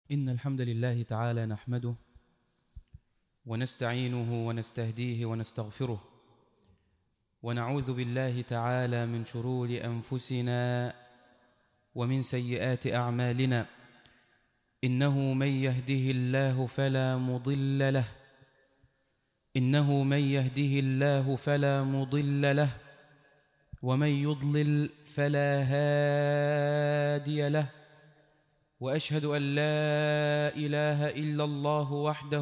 إن الحمد لله تعالى نحمده ونستعينه ونستهديه ونستغفره ونعوذ بالله تعالى من شرور أنفسنا ومن سيئات أعمالنا. إنه من يهده الله فلا مضل له ومن يضلل فلا هادي له. وأشهد أن لا إله إلا الله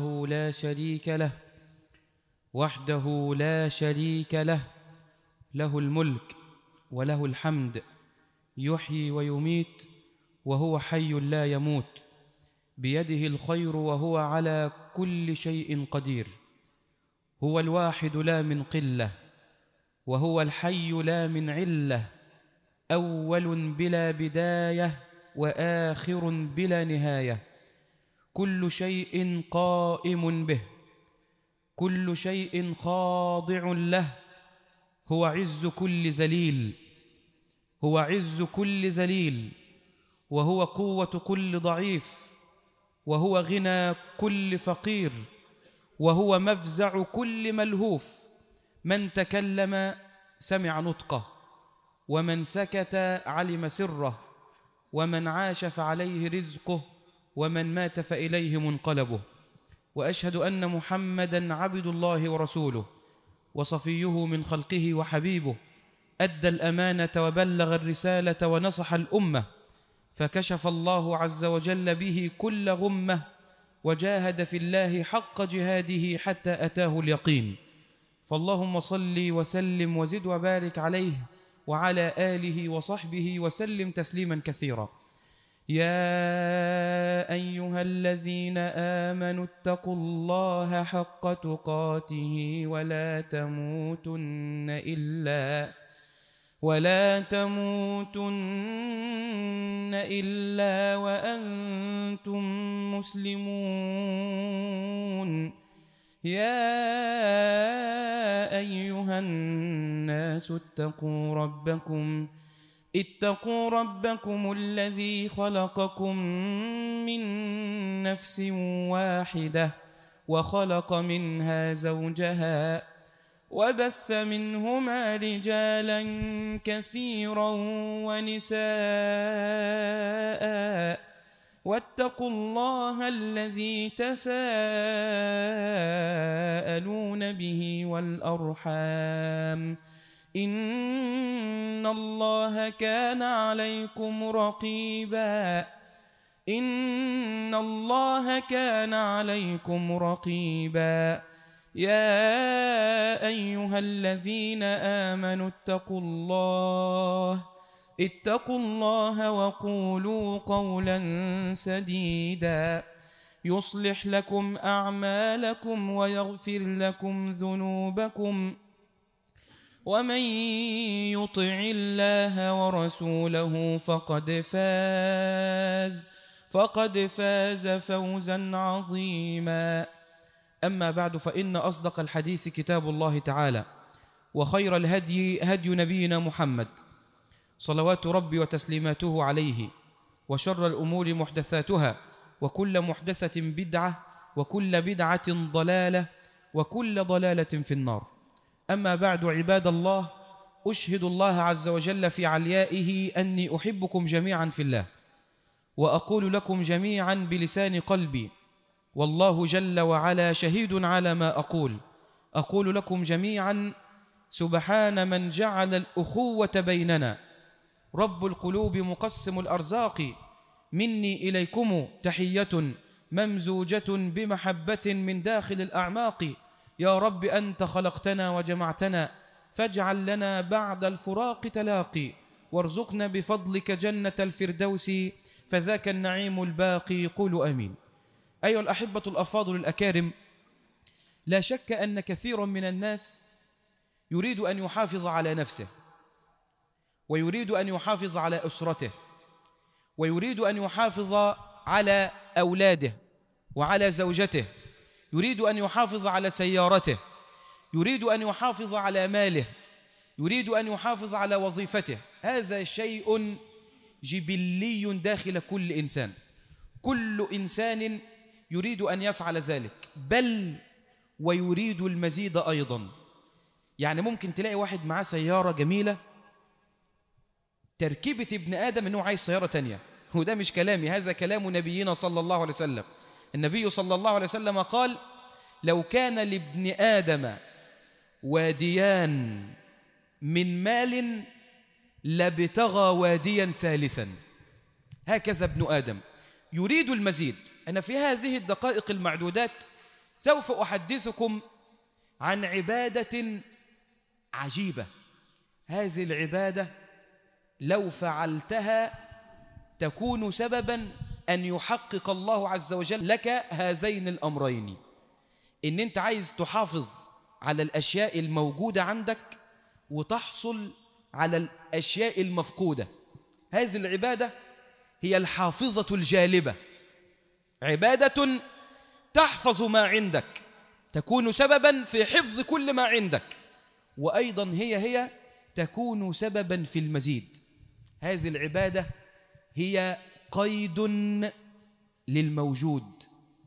وحده لا شريك له له الملك وله الحمد يحيي ويميت وهو حي لا يموت، بيده الخير وهو على كل شيء قدير. هو الواحد لا من قلة، وهو الحي لا من علة، أول بلا بداية وآخر بلا نهاية. كل شيء قائم به، كل شيء خاضع له. هو عز كل ذليل، وهو قوة كل ضعيف، وهو غنى كل فقير، وهو مفزع كل ملهوف. من تكلم سمع نطقه، ومن سكت علم سره، ومن عاش فعليه رزقه، ومن مات فإليه منقلبه. وأشهد أن محمدًا عبد الله ورسوله وصفيه من خلقه وحبيبه، أدى الأمانة وبلغ الرسالة ونصح الأمة، فكشف الله عز وجل به كل غمة، وجاهد في الله حق جهاده حتى أتاه اليقين. فاللهم صل وسلم وزد وبارك عليه وعلى آله وصحبه وسلم تسليما كثيرا. يا أيها الذين آمنوا اتقوا الله حق تقاته ولا تموتن إلا وأنتم مسلمون. يا أيها الناس اتقوا ربكم الذي خلقكم من نفس واحدة، وخلق منها زوجها، وبث منهما رجالا كثيرا ونساء. واتقوا الله الذي تساءلون به والأرحام، إن الله كان عليكم رقيبا. يا أيها الذين آمنوا اتقوا الله وقولوا قولا سديدا يصلح لكم أعمالكم ويغفر لكم ذنوبكم، ومن يطع الله ورسوله فقد فاز فوزا عظيما. أما بعد، فإن أصدق الحديث كتاب الله تعالى، وخير الهدي هدي نبينا محمد صلوات ربي وتسليماته عليه، وشر الأمور محدثاتها، وكل محدثة بدعة، وكل بدعة ضلالة، وكل ضلالة في النار. أما بعد، عباد الله، أشهد الله عز وجل في عليائه أني أحبكم جميعا في الله، وأقول لكم جميعا بلسان قلبي، والله جل وعلا شهيد على ما أقول لكم جميعا: سبحان من جعل الأخوة بيننا، رب القلوب مقسم الأرزاق، مني إليكم تحية ممزوجة بمحبة من داخل الأعماق. يا رب أنت خلقتنا وجمعتنا، فاجعل لنا بعد الفراق تلاقي، وارزقنا بفضلك جنة الفردوس، فذاك النعيم الباقي. قولوا آمين. أيها الأحبة الأفاضل الأكارم، لا شك أن كثيرا من الناس يريد أن يحافظ على نفسه، ويريد أن يحافظ على أسرته، ويريد أن يحافظ على أولاده وعلى زوجته، يريد أن يحافظ على سيارته، يريد أن يحافظ على ماله، يريد أن يحافظ على وظيفته. هذا شيء جبلي داخل كل إنسان، كل إنسان يريد أن يفعل ذلك، بل ويريد المزيد أيضا. يعني ممكن تلاقي واحد معاه سيارة جميلة، تركيبة ابن آدم أنه عايز سيارة تانية، وده مش كلامي، هذا كلام نبينا صلى الله عليه وسلم. النبي صلى الله عليه وسلم قال: لو كان لابن آدم واديان من مال لابتغى واديا ثالثا. هكذا ابن آدم يريد المزيد. أنا في هذه الدقائق المعدودات سوف أحدثكم عن عبادة عجيبة. هذه العبادة لو فعلتها تكون سببا أن يحقق الله عز وجل لك هذين الأمرين: إن أنت عايز تحافظ على الأشياء الموجودة عندك وتحصل على الأشياء المفقودة. هذه العبادة هي الحافظة الجالبة، عبادة تحفظ ما عندك، تكون سببا في حفظ كل ما عندك، وأيضا هي تكون سببا في المزيد. هذه العبادة هي قيد للموجود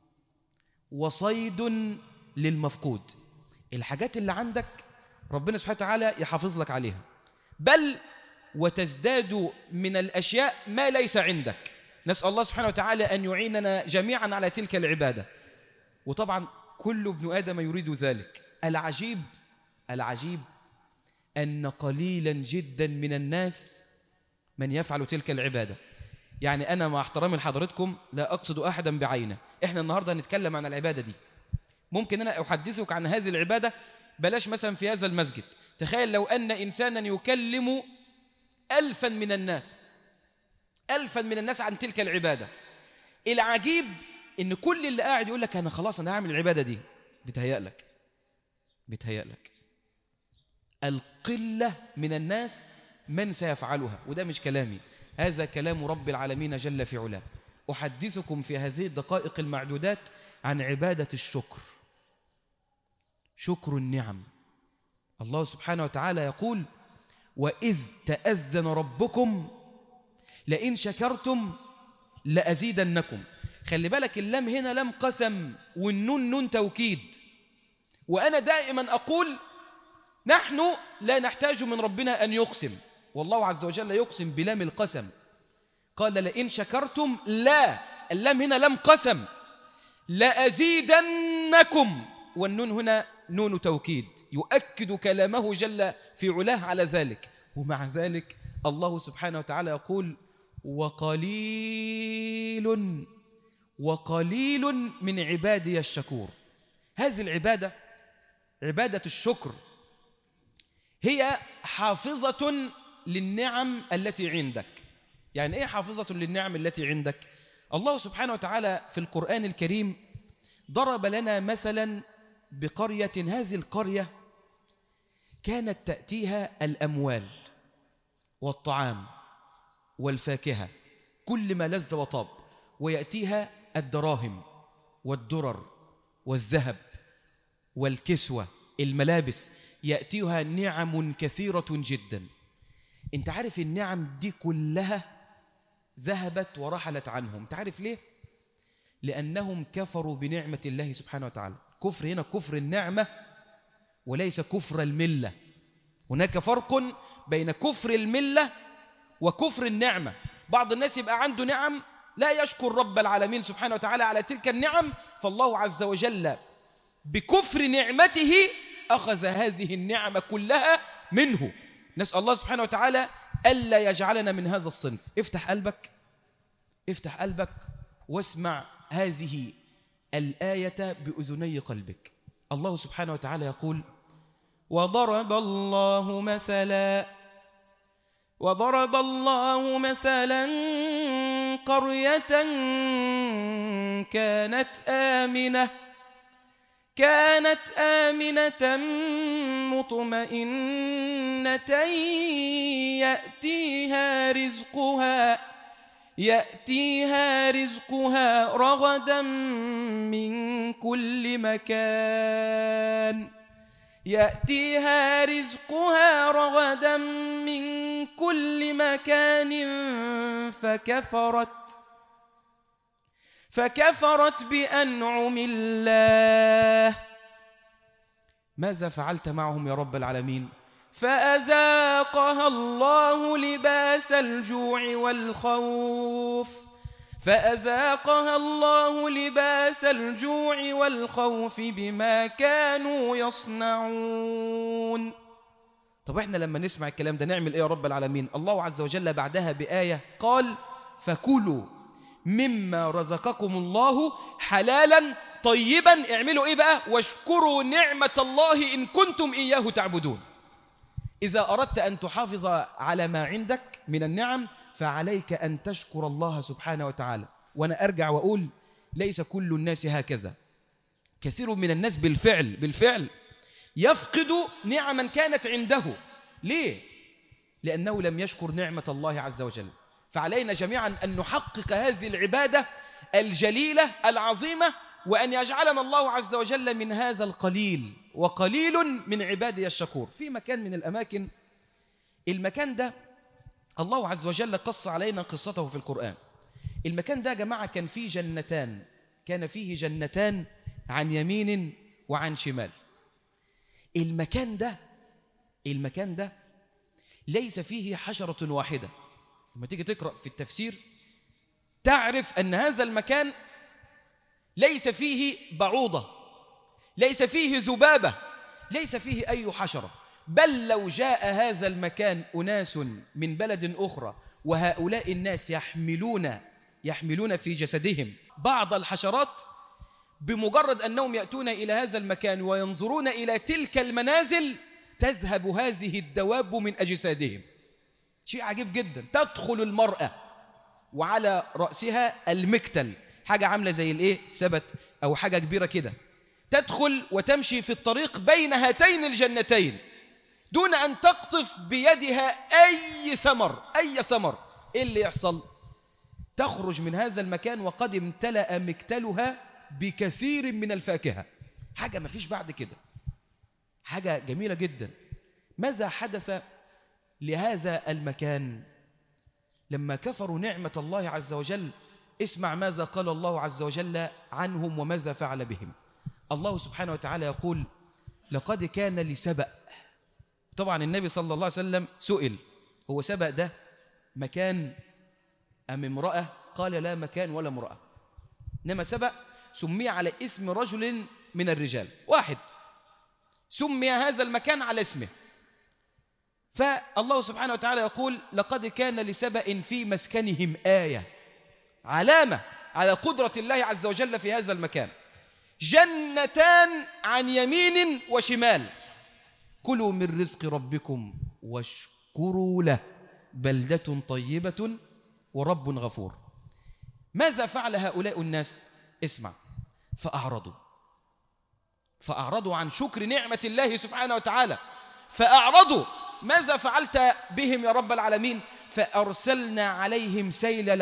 وصيد للمفقود. الحاجات اللي عندك ربنا سبحانه وتعالى يحافظ لك عليها، بل وتزداد من الأشياء ما ليس عندك. نسأل الله سبحانه وتعالى أن يعيننا جميعا على تلك العبادة. وطبعا كل ابن آدم يريد ذلك. العجيب أن قليلا جدا من الناس من يفعل تلك العبادة. يعني أنا مع احترامي لحضرتكم لا أقصد أحدا بعينه، إحنا النهاردة هنتكلم عن العبادة دي. ممكن أنا أحدثك عن هذه العبادة، بلاش مثلا في هذا المسجد. تخيل لو أن إنسانا يكلم 1000 من الناس، 1000 من الناس عن تلك العبادة. العجيب إن كل اللي قاعد يقول لك أنا خلاص أنا هعمل العبادة دي. بتهيأ لك القلة من الناس من سيفعلها، وده مش كلامي، هذا كلام رب العالمين جل في علاه. أحدثكم في هذه الدقائق المعدودات عن عبادة الشكر، شكر النعم. الله سبحانه وتعالى يقول: وإذ تأذن ربكم لئن شكرتم لأزيدنكم. خلي بالك اللام هنا لام قسم والنون نون توكيد. وأنا دائما أقول نحن لا نحتاج من ربنا أن يقسم، والله عز وجل يقسم بلام القسم. قال لئن شكرتم، لا، اللام هنا لام قسم، لأزيدنكم، والنون هنا نون توكيد يؤكد كلامه جل في علاه على ذلك. ومع ذلك الله سبحانه وتعالى يقول: وقليل من عبادي الشكور. هذه العبادة، عبادة الشكر، هي حافظة للنعم التي عندك. يعني إيه حافظة للنعم التي عندك؟ الله سبحانه وتعالى في القرآن الكريم ضرب لنا مثلا بقرية. هذه القرية كانت تأتيها الأموال والطعام والفاكهة، كل ما لذ وطاب، ويأتيها الدراهم والدرر والذهب والكسوة، الملابس، يأتيها نعم كثيرة جدا. انت عارف النعم دي كلها ذهبت ورحلت عنهم. تعرف ليه؟ لأنهم كفروا بنعمة الله سبحانه وتعالى. كفر هنا كفر النعمة وليس كفر الملة. هناك فرق بين كفر الملة وكفر النعمة. بعض الناس يبقى عنده نعم لا يشكر رب العالمين سبحانه وتعالى على تلك النعم، فالله عز وجل بكفر نعمته أخذ هذه النعمة كلها منه. نسأل الله سبحانه وتعالى ألا يجعلنا من هذا الصنف. افتح قلبك واسمع هذه الآية بأذني قلبك. الله سبحانه وتعالى يقول: وضرب الله مثلا قرية كانت آمنة مطمئنة يأتيها رزقها رغدا من كل فكفرت بأنعم الله. ماذا فعلت معهم يا رب العالمين؟ فأذاقها الله لباس الجوع والخوف، فأذاقها الله لباس الجوع والخوف بما كانوا يصنعون. طب احنا لما نسمع الكلام ده نعمل ايه يا رب العالمين؟ الله عز وجل بعدها بآية قال فكلوا مما رزقكم الله حلالا طيبا. اعملوا ايه بقى؟ واشكروا نعمة الله إن كنتم إياه تعبدون. إذا أردت أن تحافظ على ما عندك من النعم فعليك أن تشكر الله سبحانه وتعالى. وأنا أرجع وأقول ليس كل الناس هكذا، كثير من الناس بالفعل يفقد نعما كانت عنده. ليه؟ لأنه لم يشكر نعمة الله عز وجل. فعلينا جميعا أن نحقق هذه العبادة الجليلة العظيمة، وأن يجعلنا الله عز وجل من هذا القليل، وقليل من عبادي الشكور. في مكان من الأماكن، المكان ده الله عز وجل قص علينا قصته في القرآن. المكان ده يا جماعة كان فيه جنتان، كان فيه جنتان عن يمين وعن شمال. المكان ده ليس فيه حشرة واحدة. لما تيجي تقرأ في التفسير تعرف أن هذا المكان ليس فيه بعوضة، ليس فيه ذبابة، ليس فيه أي حشرة. بل لو جاء هذا المكان أناس من بلد أخرى وهؤلاء الناس يحملون في جسدهم بعض الحشرات، بمجرد أنهم يأتون إلى هذا المكان وينظرون إلى تلك المنازل تذهب هذه الدواب من أجسادهم. شيء عجيب جدا. تدخل المرأة وعلى رأسها المكتل، حاجة عاملة زي السبت أو حاجة كبيرة كده، تدخل وتمشي في الطريق بين هاتين الجنتين دون أن تقطف بيدها أي ثمر. إيه اللي يحصل؟ تخرج من هذا المكان وقد امتلأ مكتلها بكثير من الفاكهة. حاجة ما فيش بعد كده، حاجة جميلة جدا. ماذا حدث لهذا المكان لما كفروا نعمة الله عز وجل؟ اسمع ماذا قال الله عز وجل عنهم وماذا فعل بهم. الله سبحانه وتعالى يقول لقد كان لسبأ. طبعا النبي صلى الله عليه وسلم سئل هو سبأ ده مكان أم امرأة؟ قال لا مكان ولا امرأة، إنما سبأ سمي على اسم رجل من الرجال، واحد سمي هذا المكان على اسمه. فالله سبحانه وتعالى يقول لقد كان لسبأ في مسكنهم آية، علامة على قدرة الله عز وجل في هذا المكان. جنتان عن يمين وشمال، كلوا من رزق ربكم واشكروا له بلدة طيبة ورب غفور. ماذا فعل هؤلاء الناس؟ اسمع. فأعرضوا عن شكر نعمة الله سبحانه وتعالى، فأعرضوا. ماذا فعلت بهم يا رب العالمين؟ فأرسلنا عليهم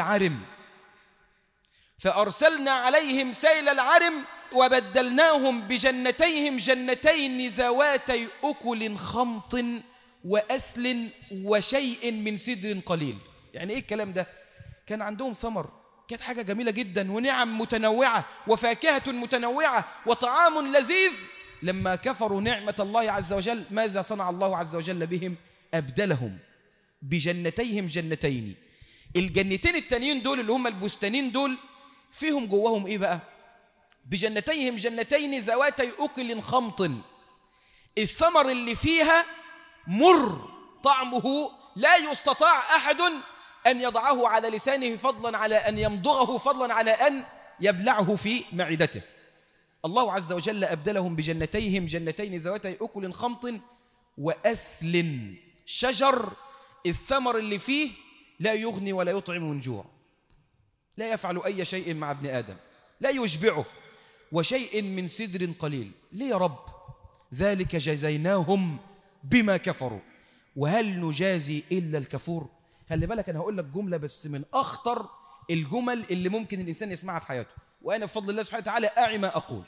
سيل العرم وبدلناهم بجنتيهم جنتين ذواتي أكل خمط وأثل وشيء من سدر قليل. يعني إيه الكلام ده؟ كان عندهم ثمر، كانت حاجة جميلة جدا، ونعم متنوعة وفاكهة متنوعة وطعام لذيذ. لما كفروا نعمة الله عز وجل ماذا صنع الله عز وجل بهم؟ أبدلهم بجنتيهم جنتين. الجنتين التانيين دول اللي هم البستانين دول فيهم جواهم إيه بقى؟ بجنتيهم جنتين ذواتي أكل خمط. الثمر اللي فيها مر، طعمه لا يستطاع أحد أن يضعه على لسانه فضلا على أن يمضغه، فضلا على أن يبلعه في معدته. الله عز وجل أبدلهم بجنتيهم جنتين ذواتي أكل خمط وأثل، شجر الثمر اللي فيه لا يغني ولا يطعم من جوع، لا يفعل أي شيء مع ابن آدم، لا يشبعه، وشيء من سدر قليل. ليه يا رب؟ ذلك جزيناهم بما كفروا وهل نجازي إلا الكفور. خلي بالك أنا هقول لك جملة بس من أخطر الجمل اللي ممكن الإنسان يسمعها في حياته، وأنا بفضل الله سبحانه وتعالى أعي ما أقول.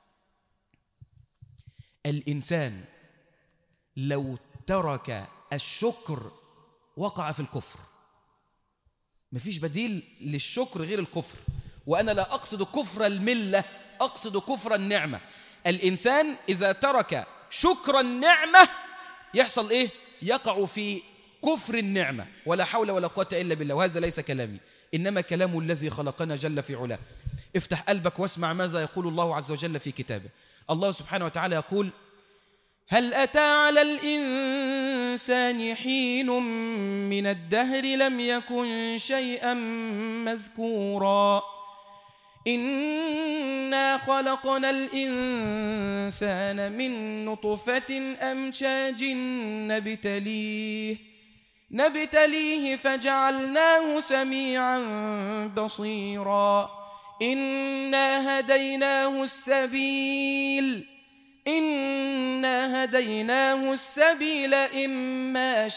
الإنسان لو ترك الشكر وقع في الكفر. مفيش بديل للشكر غير الكفر، وأنا لا أقصد كفر الملة، أقصد كفر النعمة. الإنسان إذا ترك شكر النعمة يحصل إيه؟ يقع في كفر النعمة. ولا حول ولا قوة إلا بالله. وهذا ليس كلامي، إنما كلام الذي خلقنا جل في علاه. افتح قلبك واسمع ماذا يقول الله عز وجل في كتابه. الله سبحانه وتعالى يقول: هل أتى على الإنسان حين من الدهر لم يكن شيئا مذكورا إنا خلقنا الإنسان من نطفة أمشاج نبتليه فجعلناه سميعا بصيرا إنا هديناه السبيل إما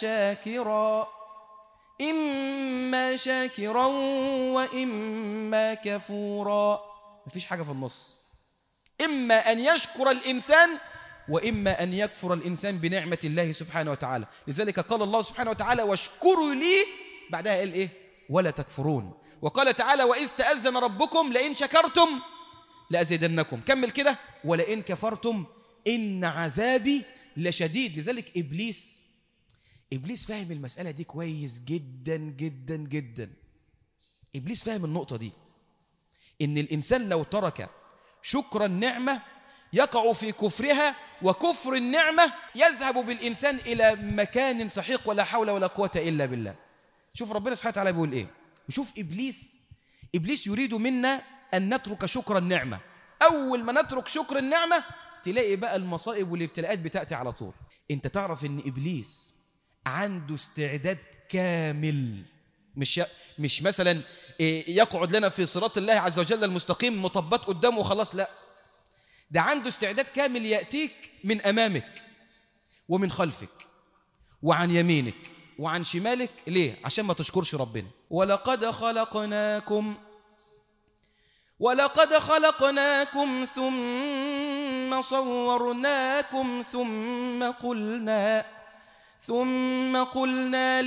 شاكرا وإما كفورا. مفيش حاجة في النص، إما أن يشكر الإنسان وإما أن يكفر الإنسان بنعمة الله سبحانه وتعالى. لذلك قال الله سبحانه وتعالى: واشكروا لي، بعدها قال إيه؟ ولا تكفرون. وقال تعالى: وإذ تأذن ربكم لئن شكرتم لأزيدنكم. كمل كده: ولئن كفرتم إن عذابي لشديد. لذلك إبليس فاهم المسألة دي كويس جدا جدا جدا. إبليس فاهم النقطة دي، إن الإنسان لو ترك شكر النعمة يقع في كفرها، وكفر النعمة يذهب بالإنسان إلى مكان سحيق ولا حول ولا قوة إلا بالله. شوف ربنا سبحانه وتعالى بيقول إيه. وشوف إبليس يريد منا أن نترك شكر النعمة. أول ما نترك شكر النعمة تلاقي بقى المصائب والابتلاءات بتأتي على طول. أنت تعرف أن إبليس عنده استعداد كامل، مش مثلا يقعد لنا في صراط الله عز وجل المستقيم مطبات قدامه وخلاص، لا، ده عنده استعداد كامل يأتيك من أمامك ومن خلفك وعن يمينك وعن شمالك. ليه؟ عشان ما تشكرش ربنا. ولقد خلقناكم ثم صورناكم ثم قلنا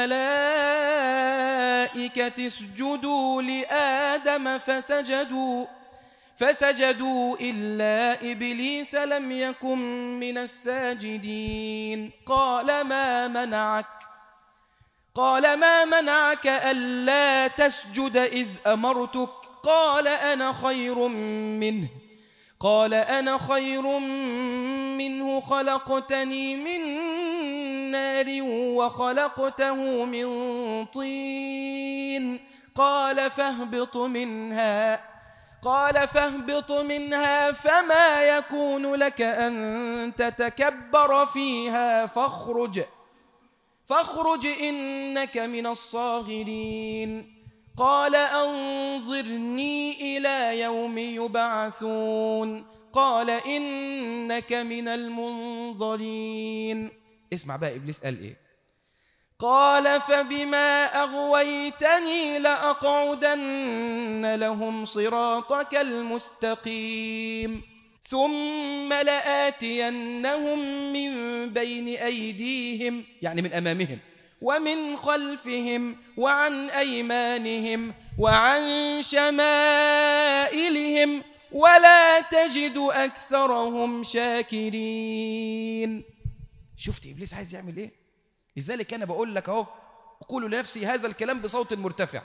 للملائكة اسجدوا لآدم فسجدوا إلا إبليس لم يكن من الساجدين. قال ما منعك ألا تسجد إذ أمرتك؟ قال أنا خير منه خلقتني من نار وخلقته من طين. قال فاهبط منها فما يكون لك أن تتكبر فيها فاخرج إنك من الصاغرين. قال أنظرني إلى يوم يبعثون. قال إنك من المنظرين. اسمع بقى إبليس قال إيه. قال فبما أغويتني لأقعدن لهم صراطك المستقيم ثم لآتينهم من بين أيديهم، يعني من أمامهم، ومن خلفهم وعن أيمانهم وعن شمائلهم ولا تجد أكثرهم شاكرين. شفت إبليس عايز يعمل إيه؟ لذلك أنا بقول لك أهو، أقول لنفسي هذا الكلام بصوت مرتفع: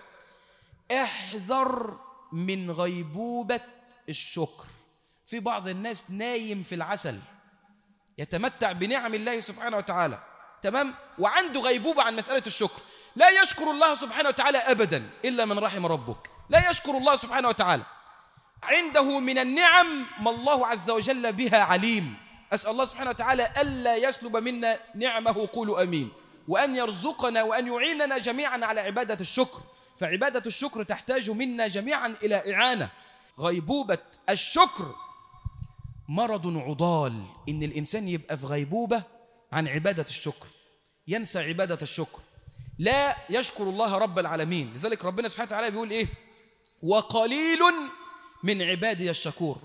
احذر من غيبوبة الشكر. في بعض الناس نايم في العسل، يتمتع بنعم الله سبحانه وتعالى، تمام، وعنده غيبوبة عن مسألة الشكر. لا يشكر الله سبحانه وتعالى أبدا إلا من رحم ربك. لا يشكر الله سبحانه وتعالى. عنده من النعم ما الله عز وجل بها عليم. أسأل الله سبحانه وتعالى ألا يسلب منا نعمه، قولوا أمين، وأن يرزقنا وأن يعيننا جميعا على عبادة الشكر. فعبادة الشكر تحتاج منا جميعا إلى إعانة. غيبوبة الشكر مرض عضال، إن الإنسان يبقى في غيبوبة عن عبادة الشكر، ينسى عبادة الشكر، لا يشكر الله رب العالمين. لذلك ربنا سبحانه وتعالى بيقول إيه؟ وقليل من عبادي الشكور.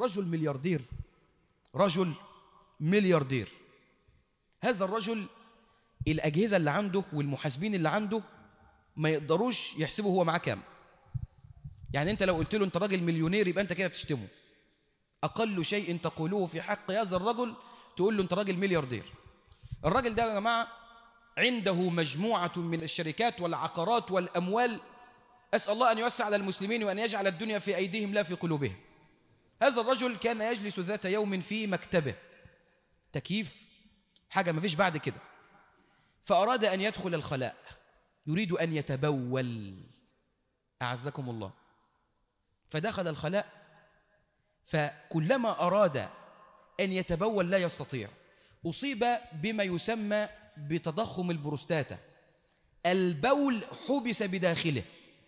رجل ملياردير، هذا الرجل الأجهزة اللي عنده والمحاسبين اللي عنده ما يقدروش يحسبوا هو معاه كام. يعني أنت لو قلت له أنت راجل مليونير يبقى أنت كده بتشتمه. أقل شيء تقولوه في حق هذا الرجل تقول له أنت راجل ملياردير. الراجل ده يا جماعة عنده مجموعة من الشركات والعقارات والأموال، أسأل الله أن يوسع على المسلمين وأن يجعل الدنيا في أيديهم لا في قلوبهم. هذا الرجل كان يجلس ذات يوم في مكتبه، تكييف، حاجة ما فيش بعد كده، فأراد أن يدخل الخلاء، يريد أن يتبول، أعزكم الله. فدخل الخلاء، فكلما أراد أن يتبول لا يستطيع، أصيب بما يسمى بتضخم البروستاتا، البول حبس بداخله،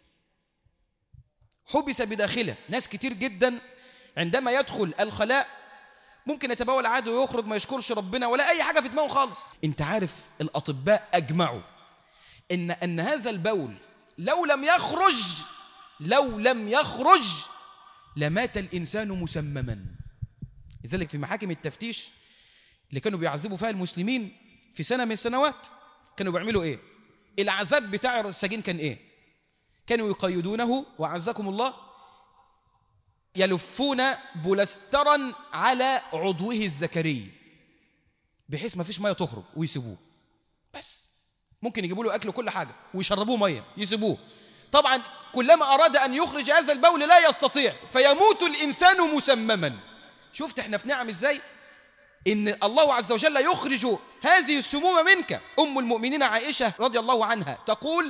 حبس بداخله. ناس كتير جدا عندما يدخل الخلاء ممكن يتبول عادي ويخرج ما يشكرش ربنا ولا أي حاجة في دماغه خالص. انت عارف الأطباء أجمعوا إن هذا البول لو لم يخرج لمات الإنسان مسمما. لذلك في محاكم التفتيش اللي كانوا بيعذبوا فيها المسلمين في سنة من السنوات كانوا بيعملوا إيه؟ العذاب بتاع السجين كان إيه؟ كانوا يقيدونه وعزكم الله يلفون بولسترا على عضوه الذكري بحيث ما فيش مية تخرج ويسيبوه. بس ممكن يجيبوا له أكل وكل حاجة ويشربوه مية يسيبوه. طبعا كلما أراد أن يخرج هذا البول لا يستطيع فيموت الإنسان مسمما. شفت احنا في نعم ازاي؟ إن الله عز وجل يخرج هذه السموم منك. أم المؤمنين عائشة رضي الله عنها تقول: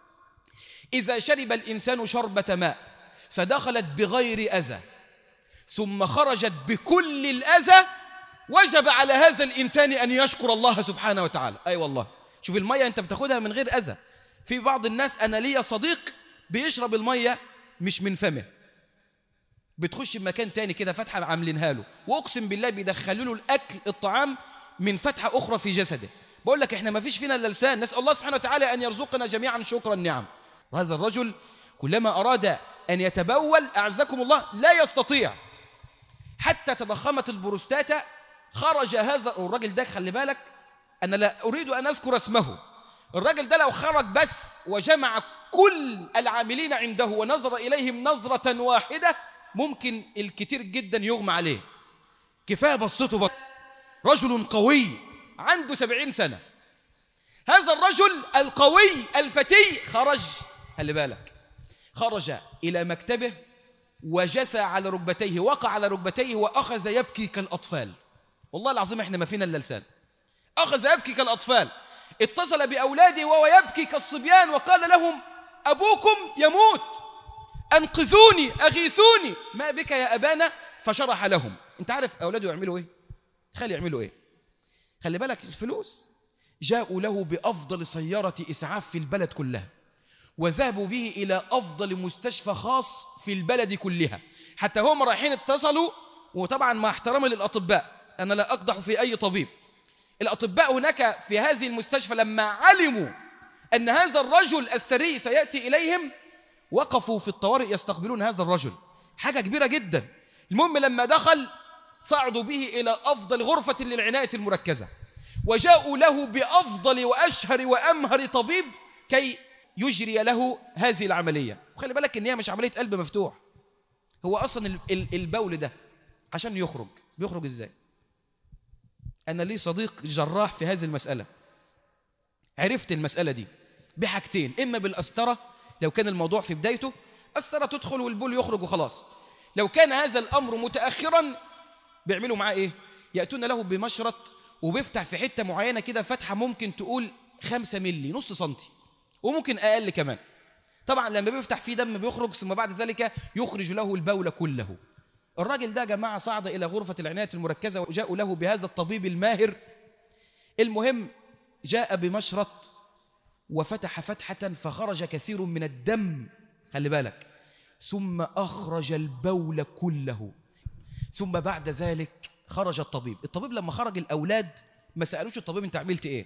إذا شرب الإنسان شربة ماء فدخلت بغير أذى ثم خرجت بكل الأذى وجب على هذا الإنسان أن يشكر الله سبحانه وتعالى. أي والله، شوف المية أنت بتاخدها من غير أذى. في بعض الناس، أنا ليا صديق بيشرب المية مش من فمه، بتخش بمكان تاني كده فتحة عاملينها له، وأقسم بالله بيدخلوا له الأكل الطعام من فتحة أخرى في جسده. بقول لك إحنا ما فيش فينا إلا لسان. نسأل الله سبحانه وتعالى أن يرزقنا جميعا شكر النعم. وهذا الرجل كلما أراد أن يتبول أعزكم الله لا يستطيع، حتى تضخمت البروستاتا. خرج هذا الرجل ده، خلي بالك أنا لا أريد أن أذكر اسمه، الرجل ده لو خرج بس وجمع كل العاملين عنده ونظر إليهم نظرة واحدة ممكن الكثير جدا يغمى عليه، كفاية بصته بس. رجل قوي عنده 70 سنة. هذا الرجل القوي الفتي خرج، خلي بالك، خرج إلى مكتبه وجسى على ركبتيه، وقع على ركبتيه وأخذ يبكي كالأطفال. والله العظيم احنا ما فينا إلا لسان. أخذ يبكي كالأطفال، اتصل بأولاده وهو يبكي كالصبيان وقال لهم: أبوكم يموت، أنقذوني، أغيثوني، ما بك يا أبانا؟ فشرح لهم. انت عارف أولاده يعملوا إيه؟ خلي يعملوا إيه؟ خلي بالك، الفلوس. جاءوا له بأفضل سيارة إسعاف في البلد كلها، وذهبوا به إلى أفضل مستشفى خاص في البلد كلها. حتى هم رايحين اتصلوا، وطبعا مع احترامي للأطباء أنا لا أقدح في أي طبيب، الأطباء هناك في هذه المستشفى لما علموا أن هذا الرجل الثري سيأتي إليهم وقفوا في الطوارئ يستقبلون هذا الرجل. حاجة كبيرة جدا. المهم لما دخل صعدوا به إلى أفضل غرفة للعناية المركزة، وجاءوا له بأفضل وأشهر وأمهر طبيب كي يجري له هذه العملية. وخلي بالك إن هي مش عملية قلب مفتوح، هو أصلا البول ده عشان يخرج بيخرج إزاي؟ أنا لي صديق جراح في هذه المسألة، عرفت المسألة دي بحاجتين: إما بالأسطرة لو كان الموضوع في بدايته، أسطرة تدخل والبول يخرج وخلاص. لو كان هذا الأمر متأخرا بيعملوا معاه إيه؟ يأتون له بمشرط وبيفتح في حتة معينة كده فتحة ممكن تقول 5 ملي، نص سنتي، وممكن أقل كمان. طبعا لما بيفتح فيه دم بيخرج، ثم بعد ذلك يخرج له البول كله. الراجل ده جماعة صعد إلى غرفة العناية المركزة وجاءوا له بهذا الطبيب الماهر. المهم جاء بمشرط وفتح فتحة فخرج كثير من الدم، خلي بالك، ثم أخرج البول كله. ثم بعد ذلك خرج الطبيب لما خرج الأولاد ما سألوش الطبيب أنت عملت إيه؟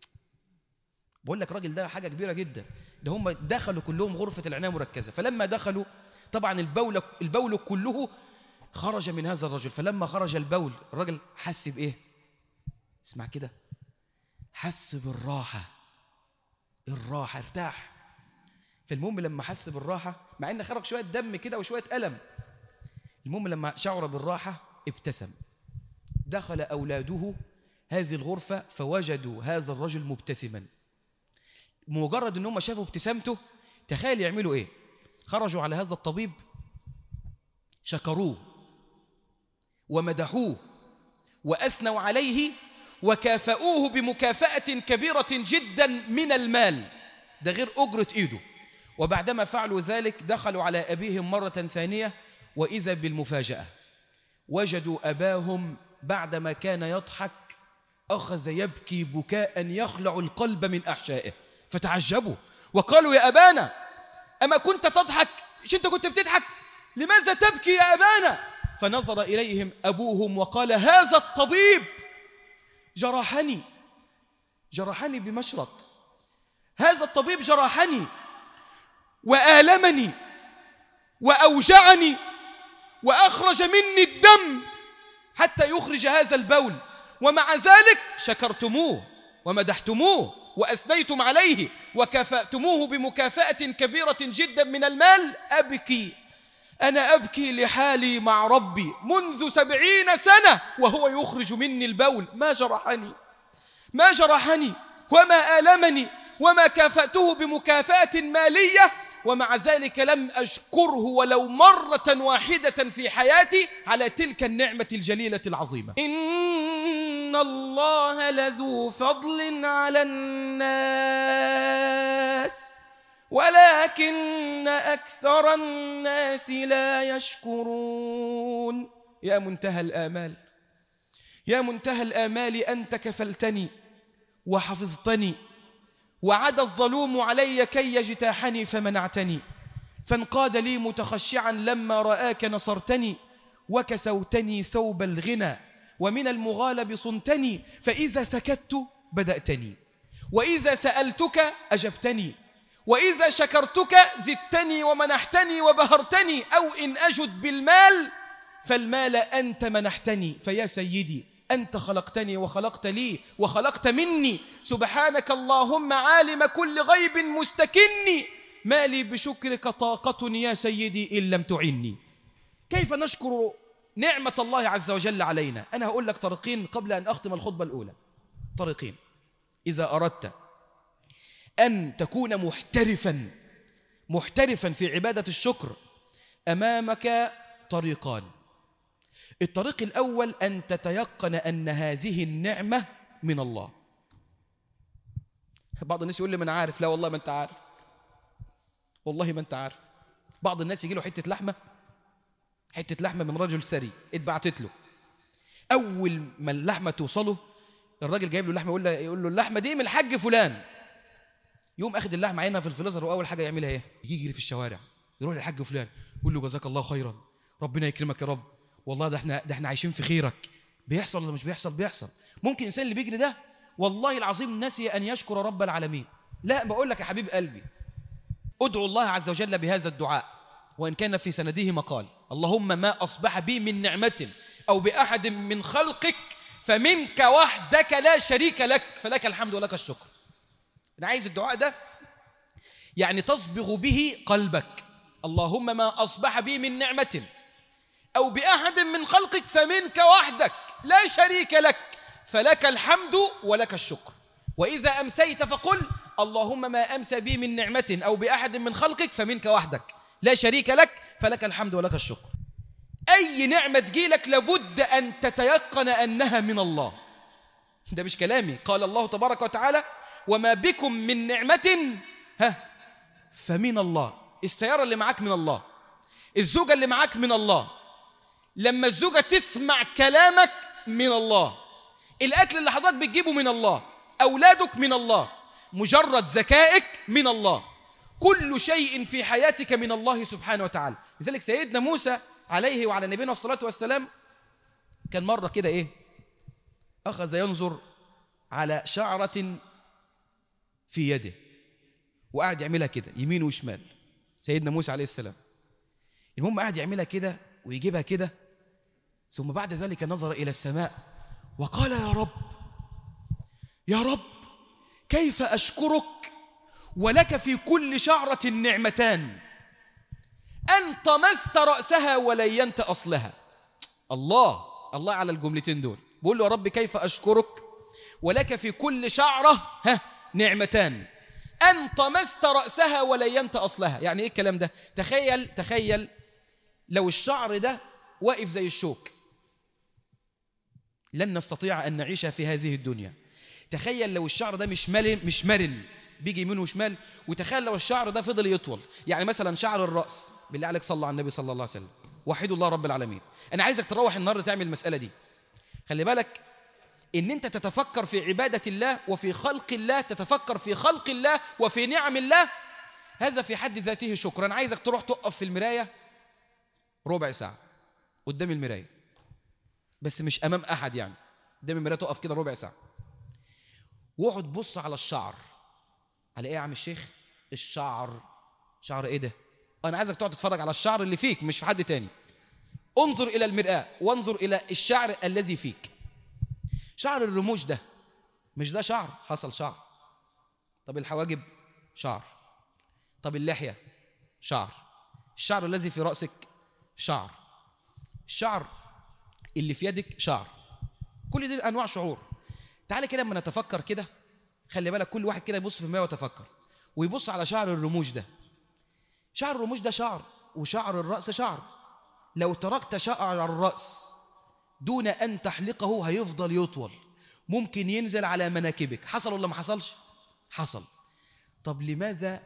بقول لك راجل ده حاجة كبيرة جدا. ده هم دخلوا كلهم غرفة العناية المركزة، فلما دخلوا طبعا البول كله خرج من هذا الرجل. فلما خرج البول الرجل حس بإيه؟ اسمع كده، حس بالراحة، الراحة، ارتاح. فالمهم لما حس بالراحة، مع ان خرج شوية دم كده وشوية ألم، المهم لما شعر بالراحة ابتسم. دخل أولاده هذه الغرفة فوجدوا هذا الرجل مبتسما. مجرد ان هم شافوا ابتسامته، تخيل يعملوا ايه؟ خرجوا على هذا الطبيب، شكروه ومدحوه وأثنوا عليه وكافأوه بمكافأة كبيرة جدا من المال، ده غير أجرة إيده. وبعدما فعلوا ذلك دخلوا على أبيهم مرة ثانية، وإذا بالمفاجأة وجدوا أباهم بعدما كان يضحك أخذ يبكي بكاء يخلع القلب من أحشائه، فتعجبوا وقالوا: يا أبانا أما كنت تضحك؟ إيش أنت كنت بتضحك؟ لماذا تبكي يا أبانا؟ فنظر إليهم أبوهم وقال: هذا الطبيب جرحني بمشرط، هذا الطبيب جرحني وآلمني وأوجعني وأخرج مني الدم حتى يخرج هذا البول، ومع ذلك شكرتموه ومدحتموه وأثنيتم عليه وكافأتموه بمكافأة كبيرة جدا من المال. أنا أبكي لحالي مع ربي منذ 70 سنة وهو يخرج مني البول، ما جرحني وما آلمني وما كافأته بمكافأة مالية، ومع ذلك لم أشكره ولو مرة واحدة في حياتي على تلك النعمة الجليلة العظيمة. إن الله لذو فضل على الناس ولكن أكثر الناس لا يشكرون. يا منتهى الآمال أنت كفلتني وحفظتني، وعدا الظلوم علي كي يجتاحني فمنعتني، فانقاد لي متخشعا لما رآك نصرتني، وكسوتني ثوب الغنى ومن المغالب صنتني، فإذا سكت بدأتني، وإذا سألتك أجبتني، وإذا شكرتك زدتني ومنحتني وبهرتني، أو إن أجد بالمال فالمال أنت منحتني. فيا سيدي أنت خلقتني وخلقت لي وخلقت مني، سبحانك اللهم عالم كل غيب مستكني، ما لي بشكرك طاقة يا سيدي إن لم تعني. كيف نشكر نعمة الله عز وجل علينا؟ أنا هقول لك طريقين قبل أن أختم الخطبة الأولى. طريقين إذا أردت أن تكون محترفا في عبادة الشكر، أمامك طريقان. الطريق الأول أن تتيقن أن هذه النعمة من الله. بعض الناس يقول لي: ما أنا عارف. لا والله ما أنت عارف، والله ما أنت عارف. بعض الناس يجي له حتة لحمة من رجل ثري اتبعتت له، أول ما اللحمة توصله الراجل جايب له اللحمة، يقول له: اللحمة دي من الحاج فلان. يقوم أخذ اللحمة عينها في الفريزر، وأول حاجة يعملها إيه؟ يجري في الشوارع يروح للحاج فلان يقول له: جزاك الله خيرا، ربنا يكرمك يا رب، والله ده احنا عايشين في خيرك. بيحصل ولا مش بيحصل؟ بيحصل. ممكن الإنسان اللي بيجري ده والله العظيم نسي أن يشكر رب العالمين. لا، بقول لك يا حبيب قلبي، ادعو الله عز وجل بهذا الدعاء، وإن كان في سنده مقال: اللهم ما أصبح بي من نعمة أو بأحد من خلقك فمنك وحدك لا شريك لك، فلك الحمد ولك الشكر. أنا عايز الدعاء ده يعني تصبغ به قلبك: اللهم ما أصبح بي من نعمة أو بأحد من خلقك فمنك وحدك لا شريك لك، فلك الحمد ولك الشكر. وإذا أمسيت فقل: اللهم ما أمسى بي من نعمة أو بأحد من خلقك فمنك وحدك لا شريك لك، فلك الحمد ولك الشكر. أي نعمة تجيلك لابد أن تتيقن أنها من الله. ده مش كلامي، قال الله تبارك وتعالى: وما بكم من نعمة فمن الله. السيارة اللي معاك من الله، الزوجة اللي معاك من الله، لما الزوجة تسمع كلامك من الله، الأكل اللي حضرتك بتجيبه من الله، أولادك من الله، مجرد ذكائك من الله، كل شيء في حياتك من الله سبحانه وتعالى. لذلك سيدنا موسى عليه وعلى نبينا الصلاة والسلام كان مرة كده أخذ ينظر على شعرة في يده وقعد يعملها كده يمين وشمال. سيدنا موسى عليه السلام المهم قعد يعملها كده ويجيبها كده، ثم بعد ذلك نظر إلى السماء وقال: يا رب كيف أشكرك ولك في كل شعرة نعمتان أن طمست رأسها ولينت أصلها. الله على الجملتين دول. بقول له يا رب كيف أشكرك ولك في كل شعرة نعمتان أن طمست رأسها ولينت أصلها. يعني إيه الكلام ده؟ تخيل لو الشعر ده واقف زي الشوك لن نستطيع أن نعيش في هذه الدنيا. تخيل لو الشعر ده مش مرن بيجي يمين وشمال. وتخيل لو الشعر ده فضل يطول. يعني مثلا شعر الرأس، بالله عليك صلى على النبي صلى الله عليه وسلم، وحيد الله رب العالمين. أنا عايزك تروح النهاردة تعمل المسألة دي. خلي بالك إن أنت تتفكر في عبادة الله وفي خلق الله، تتفكر في خلق الله وفي نعم الله، هذا في حد ذاته شكر. أنا عايزك تروح تقف في المراية ربع ساعة قدام المراية، بس مش أمام أحد، يعني قدام المراية تقف كده ربع ساعة، واقعد بص على الشعر. على إيه يا عم الشيخ؟ الشعر. شعر إيه ده؟ أنا عايزك تقعد تتفرج على الشعر اللي فيك مش في حد تاني. انظر إلى المرآة وانظر إلى الشعر الذي فيك. شعر الرموش ده مش ده شعر؟ حصل شعر. طب الحواجب شعر. طب اللحية شعر. الشعر الذي في رأسك شعر. الشعر اللي في يدك شعر. كل دي أنواع شعور. تعالى كده لما نتفكر كده، خلي بالك كل واحد كده يبص في المراية ويتفكر ويبص على شعر الرموش ده. شعر الرموش ده شعر، وشعر الرأس شعر. لو تركت شعر الرأس دون أن تحلقه هيفضل يطول، ممكن ينزل على مناكبك. حصل ولا ما حصلش؟ حصل. طب لماذا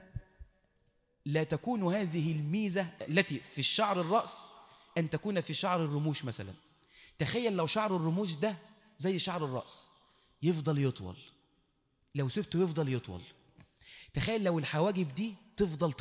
لا تكون هذه الميزة التي في الشعر الرأس أن تكون في شعر الرموش مثلا؟ تخيل لو شعر الرموش ده زي شعر الرأس يفضل يطول، لو سبته يفضل يطول. تخيل لو الحواجب دي تفضل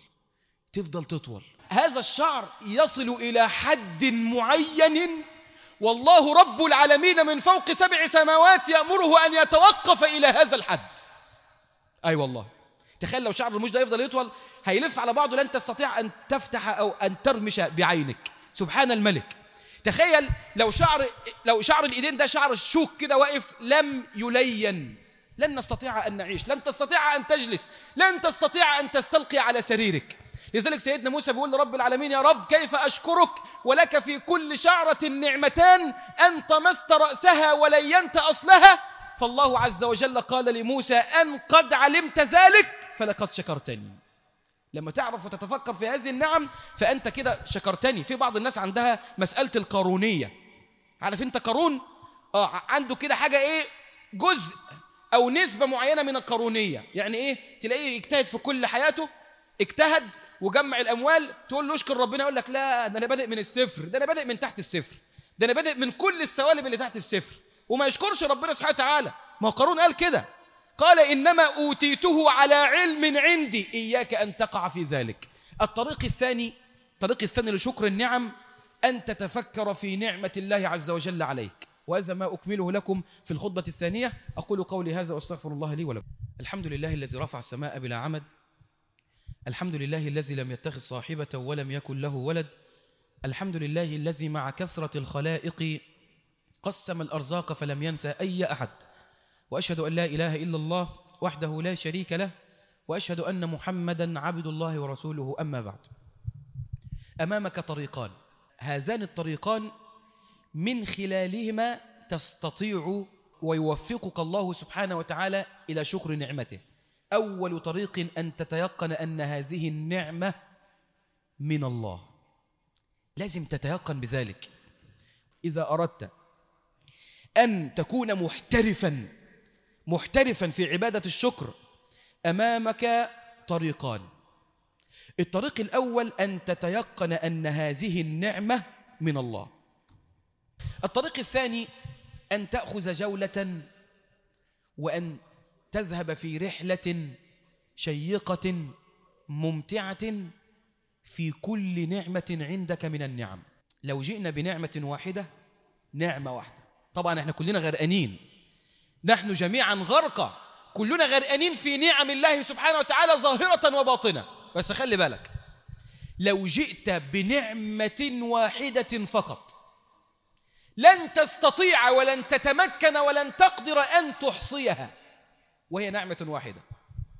تطول. هذا الشعر يصل إلى حد معين والله رب العالمين من فوق 7 سماوات يأمره أن يتوقف إلى هذا الحد. أي والله. تخيل لو شعر الرموش ده يفضل يطول هيلف على بعضه، لن تستطيع أن تفتح أو أن ترمش بعينك. سبحان الملك. تخيل لو شعر الإيدين ده شعر الشوك كده واقف لم يلين، لن نستطيع أن نعيش، لن تستطيع أن تجلس، لن تستطيع أن تستلقي على سريرك. لذلك سيدنا موسى بيقول لرب العالمين يا رب كيف أشكرك ولك في كل شعرة نعمتان أن طمست رأسها ولينت أصلها. فالله عز وجل قال لموسى أن قد علمت ذلك فلقد شكرتني. لما تعرف وتتفكر في هذه النعم فأنت كده شكرتني. في بعض الناس عندها مسألة القارونية. عارف أنت قارون؟ عنده كده حاجة إيه، جزء أو نسبة معينة من القارونية. يعني إيه؟ تلاقيه يجتهد في كل حياته، اجتهد وجمع الأموال، تقول له اشكر ربنا يقول لك لا ده أنا بادئ من الصفر، ده أنا بادئ من تحت الصفر، ده أنا بادئ من كل السوالب اللي تحت الصفر، وما يشكرش ربنا سبحانه وتعالى. ما هو قارون قال كده، قال إنما أوتيته على علم عندي إياك أن تقع في ذلك. الطريق الثاني لشكر النعم أن تتفكر في نعمة الله عز وجل عليك. وهذا ما أكمله لكم في الخطبة الثانية. أقول قولي هذا وأستغفر الله لي ولكم. الحمد لله الذي رفع السماء بلا عمد، الحمد لله الذي لم يتخذ صاحبة ولم يكن له ولد، الحمد لله الذي مع كثرة الخلائق قسم الأرزاق فلم ينسى أي أحد، وأشهد أن لا إله إلا الله وحده لا شريك له، وأشهد أن محمدا عبد الله ورسوله. أما بعد، أمامك طريقان، هذان الطريقان من خلالهما تستطيع ويوفقك الله سبحانه وتعالى إلى شكر نعمته. أول طريق أن تتيقن أن هذه النعمة من الله، لازم تتيقن بذلك. إذا أردت أن تكون محترفا في عبادة الشكر أمامك طريقان. الطريق الأول أن تتيقن أن هذه النعمة من الله. الطريق الثاني أن تأخذ جولة وأن تذهب في رحلة شيقة ممتعة في كل نعمة عندك من النعم. لو جئنا بنعمة واحدة، نعمة واحدة، طبعا احنا كلنا غرقانين، نحن جميعا غرقى، كلنا غرقانين في نعم الله سبحانه وتعالى ظاهرة وباطنة. بس خلي بالك، لو جئت بنعمة واحدة فقط لن تستطيع ولن تتمكن ولن تقدر أن تحصيها، وهي نعمة واحدة.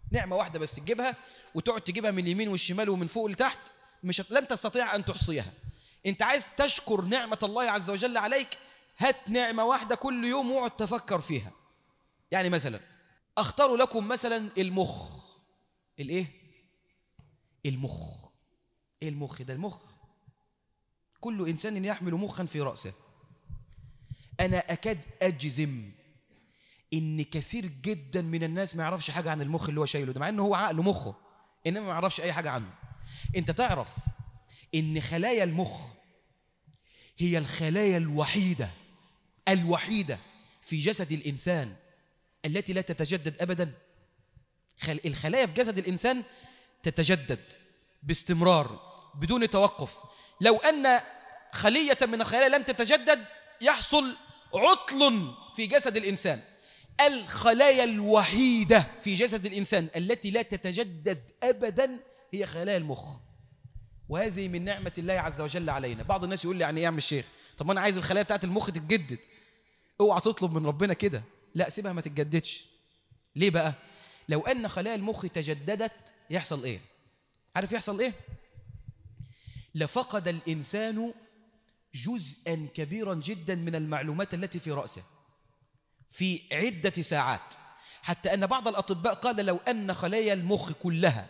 نعمة واحدة بس تجيبها وتقعد تجيبها من اليمين والشمال ومن فوق لتحت، لن تستطيع أن تحصيها. أنت عايز تشكر نعمة الله عز وجل عليك، هات نعمة واحدة كل يوم واقعد تفكر فيها. يعني مثلا أختار لكم مثلا المخ. الإيه؟ المخ. إيه المخ ده؟ المخ كل إنسان يحمل مخا في رأسه. أنا أكاد أجزم إن كثير جدا من الناس ما يعرفش حاجة عن المخ اللي هو شايله ده، مع إنه هو عقله مخه، إنما ما يعرفش أي حاجة عنه. أنت تعرف إن خلايا المخ هي الخلايا الوحيدة في جسد الإنسان التي لا تتجدد أبدا. الخلايا في جسد الإنسان تتجدد باستمرار بدون توقف. لو أن خلية من الخلايا لم تتجدد يحصل عطل في جسد الإنسان. الخلايا الوحيدة في جسد الإنسان التي لا تتجدد أبدا هي خلايا المخ، وهذه من نعمة الله عز وجل علينا. بعض الناس يقول لي يعني إيه يا عم الشيخ؟ طب ما أنا عايز الخلايا بتاعت المخ تتجدد. اوعى تطلب من ربنا كده، لا سيبها ما تتجددش. ليه بقى؟ لو أن خلايا المخ تجددت يحصل إيه؟ عارف يحصل إيه؟ لفقد الإنسان جزءا كبيرا جدا من المعلومات التي في رأسه في عدة ساعات، حتى أن بعض الأطباء قال لو أن خلايا المخ كلها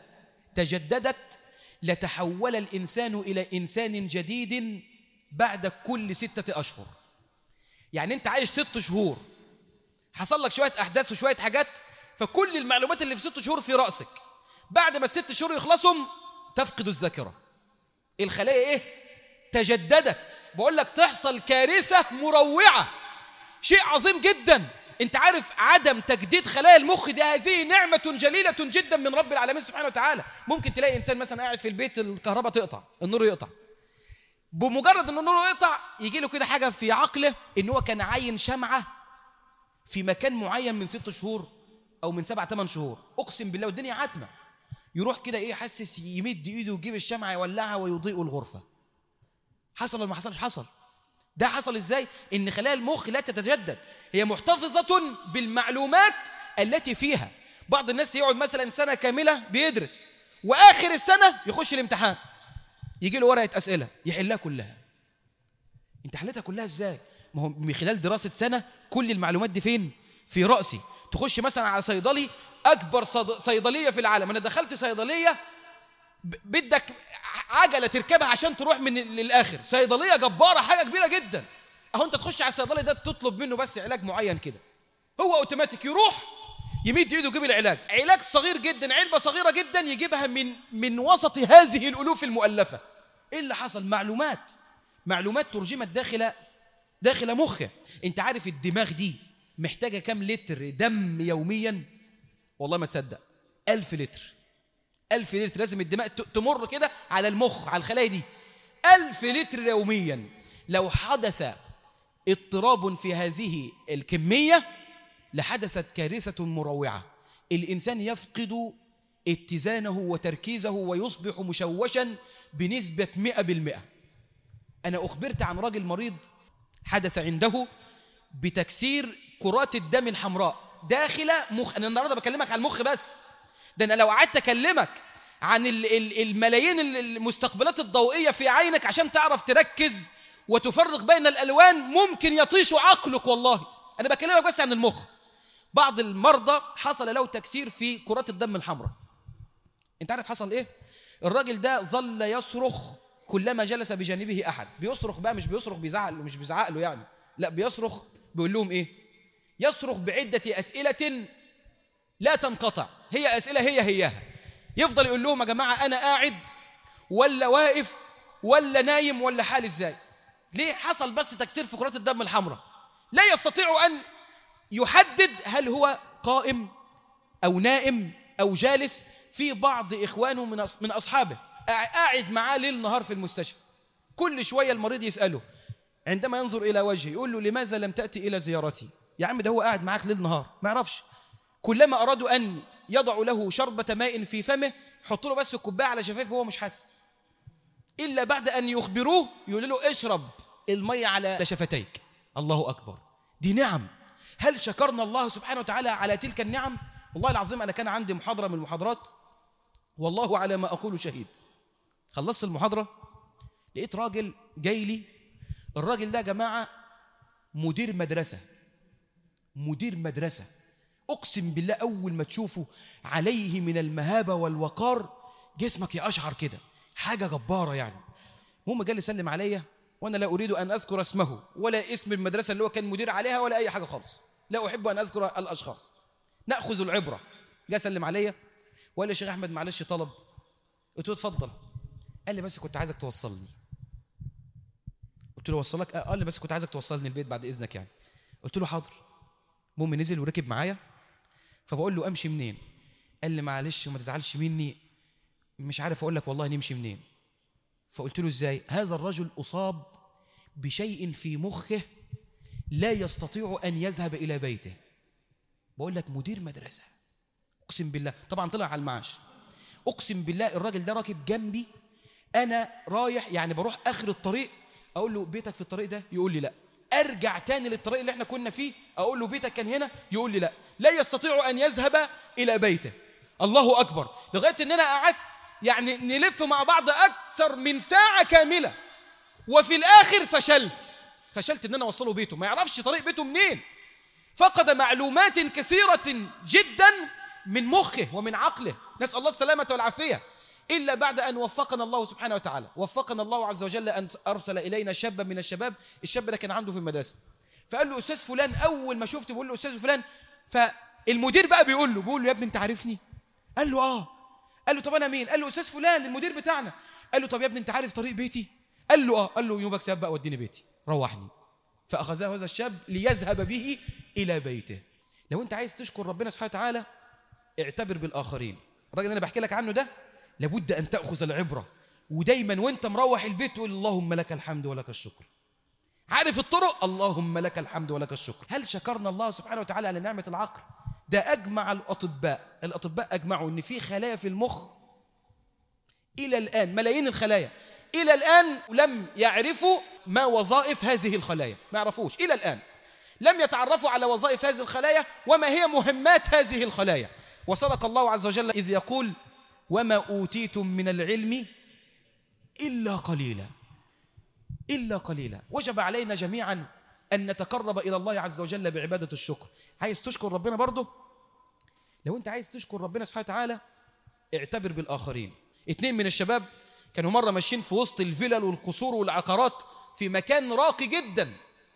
تجددت لتحول الإنسان إلى إنسان جديد بعد كل 6 أشهر. يعني أنت عايش 6 شهور، حصل لك شوية أحداث وشوية حاجات، فكل المعلومات اللي في 6 شهور في رأسك، بعد ما ال6 شهور يخلصهم تفقد الذاكرة. الخلايا إيه؟ تجددت. بقول لك تحصل كارثة مروعة، شيء عظيم جدا. انت عارف عدم تجديد خلايا المخ دي هذه نعمة جليلة جدا من رب العالمين سبحانه وتعالى. ممكن تلاقي إنسان مثلا قاعد في البيت الكهرباء تقطع، النور يقطع، بمجرد أن النور يقطع يجي له كده حاجة في عقله إن هو كان عاين شمعة في مكان معين من 6 شهور أو من 7-8 شهور، أقسم بالله والدنيا عتمة، يروح كده إيه حسس يمد إيده ويجيب الشمعة يولعها ويضيء الغرفة. حصل ولا ما حصلش؟ حصل. ده حصل إزاي؟ إن خلايا المخ لا تتجدد، هي محتفظة بالمعلومات التي فيها. بعض الناس يقعد مثلا سنة كاملة بيدرس، وآخر السنة يخش الامتحان يجي له ورقة أسئلة يحلها كلها. انت حلتها كلها إزاي؟ ما هو من خلال دراسة سنة كل المعلومات دي فين؟ في رأسي. تخش مثلا على صيدلي، أكبر صيدلية في العالم، أنا دخلت صيدلية بدك عجلة تركبها عشان تروح من للآخر، صيدلية جبارة حاجة كبيرة جدا. أهو أنت تخش على الصيدلي ده تطلب منه بس علاج معين كده، هو أوتوماتيك يروح يمد إيده يجيب العلاج، علاج صغير جدا، علبة صغيرة جدا يجيبها من وسط هذه الألوف المؤلفة. إيه اللي حصل؟ معلومات ترجمت داخل مخه. أنت عارف الدماغ دي محتاجة كم لتر دم يوميا؟ والله ما تصدق، 1000 لتر. 1000 لتر لازم الدماء تمر كده على المخ، على الخلايا دي، 1000 لتر يوميا. لو حدث اضطراب في هذه الكمية لحدثت كارثة مروعة. الإنسان يفقد اتزانه وتركيزه ويصبح مشوشا بنسبة 100%. أنا أخبرت عن راجل مريض حدث عنده بتكسير كرات الدم الحمراء داخل مخ. أنا النهاردة بكلمك عن المخ بس، ده أنا لو قعدت أكلمك عن الملايين المستقبلات الضوئية في عينك عشان تعرف تركز وتفرق بين الألوان ممكن يطيش عقلك. والله أنا بكلمك بس عن المخ. بعض المرضى حصل له تكسير في كرات الدم الحمراء. أنت عارف حصل إيه؟ الراجل ده ظل يصرخ كلما جلس بجانبه أحد. بيصرخ بقى، مش بيصرخ بيزعق له، مش بيزعق له يعني، لا بيصرخ بيقول لهم إيه؟ يصرخ بعدة أسئلة لا تنقطع، هي أسئلة هياها. يفضل يقول لهم يا جماعة أنا قاعد ولا واقف ولا نايم ولا حال إزاي؟ ليه؟ حصل بس تكسير في كرات الدم الحمراء، لا يستطيع أن يحدد هل هو قائم أو نائم أو جالس. في بعض إخوانه من أصحابه قاعد معاه ليل نهار في المستشفى، كل شوية المريض يسأله عندما ينظر إلى وجهه يقول له لماذا لم تأتي إلى زيارتي؟ يا عم ده هو قاعد معاك ليل نهار ما يعرفش. كلما أرادوا أن يضعوا له شربة ماء في فمه حطوا له بس الكوباية على شفايفه وهو مش حاسس، إلا بعد أن يخبروه يقول له اشرب المية على شفتيك. الله أكبر، دي نعم. هل شكرنا الله سبحانه وتعالى على تلك النعم؟ والله العظيم أنا كان عندي محاضرة من المحاضرات، والله على ما أقول شهيد. خلصت المحاضرة لقيت راجل جاي لي. الراجل ده يا جماعة مدير مدرسة، مدير مدرسة، أقسم بالله أول ما تشوفه عليه من المهابة والوقار جسمك يقشعر كده، حاجة جبارة يعني. المهم جاي يسلم عليا وأنا لا أريد أن أذكر اسمه ولا اسم المدرسة اللي هو كان مدير عليها ولا أي حاجة خالص، لا أحب أن أذكر الأشخاص، نأخذ العبرة. جاي يسلم عليا وقال لي يا شيخ أحمد معلش طلب. قلت له اتفضل. قال لي بس كنت عايزك توصلني. قلت له وصلك؟ قال لي بس كنت عايزك توصلني البيت بعد إذنك يعني. قلت له حاضر. المهم نزل وركب معايا، فبقول له أمشي منين؟ قال لي معلش وما تزعلش مني، مش عارف أقول لك والله نمشي منين. فقلت له إزاي؟ هذا الرجل أصاب بشيء في مخه لا يستطيع أن يذهب إلى بيته. بقول لك مدير مدرسة، أقسم بالله، طبعا طلع على المعاش. أقسم بالله الراجل ده راكب جنبي، أنا رايح يعني بروح آخر الطريق أقول له بيتك في الطريق ده؟ يقول لي لا. أرجع تاني للطريق اللي احنا كنا فيه أقول له بيتك كان هنا؟ يقول لي لا. لا يستطيع أن يذهب إلى بيته. الله أكبر. لغاية أننا قعدت يعني نلف مع بعض أكثر من ساعة كاملة، وفي الآخر فشلت أن أنا أوصله بيته. ما يعرفش طريق بيته منين، فقد معلومات كثيرة جدا من مخه ومن عقله، نسأل الله السلامة والعافية، إلا بعد أن وفقنا الله سبحانه وتعالى. وفقنا الله عز وجل أن أرسل إلينا شابا من الشباب. الشاب ده كان عنده في المدرسة، فقال له أستاذ فلان، أول ما شفته بيقول له أستاذ فلان. فالمدير بقى بيقول له يا ابني أنت عارفني؟ قال له آه. قال له طب أنا مين؟ قال له أستاذ فلان المدير بتاعنا. قال له طب يا ابني أنت عارف طريق بيتي؟ قال له آه. قال له يومك سياب بقى وديني بيتي، روحني. فأخذه هذا الشاب ليذهب به إلى بيته. لو أنت عايز تشكر ربنا سبحانه وتعالى اعتبر بالآخرين. الراجل اللي أنا بحكي لك عنه ده لابد أن تأخذ العبرة، ودايما وانت مروح البيت تقول اللهم لك الحمد ولك الشكر. عارف الطرق؟ اللهم لك الحمد ولك الشكر. هل شكرنا الله سبحانه وتعالى على نعمة العقل؟ ده أجمع الأطباء أجمعوا أن في خلايا في المخ إلى الآن، ملايين الخلايا إلى الآن لم يعرفوا ما وظائف هذه الخلايا، ما يعرفوش إلى الآن، لم يتعرفوا على وظائف هذه الخلايا وما هي مهمات هذه الخلايا. وصدق الله عز وجل إذ يقول وما أوتيتم من العلم إلا قليلا، إلا قليلا. وجب علينا جميعا أن نتقرب إلى الله عز وجل بعبادة الشكر. عايز تشكر ربنا برضه؟ لو أنت عايز تشكر ربنا سبحانه وتعالى اعتبر بالآخرين. 2 من الشباب كانوا مرة ماشيين في وسط الفلل والقصور والعقارات في مكان راقي جدا،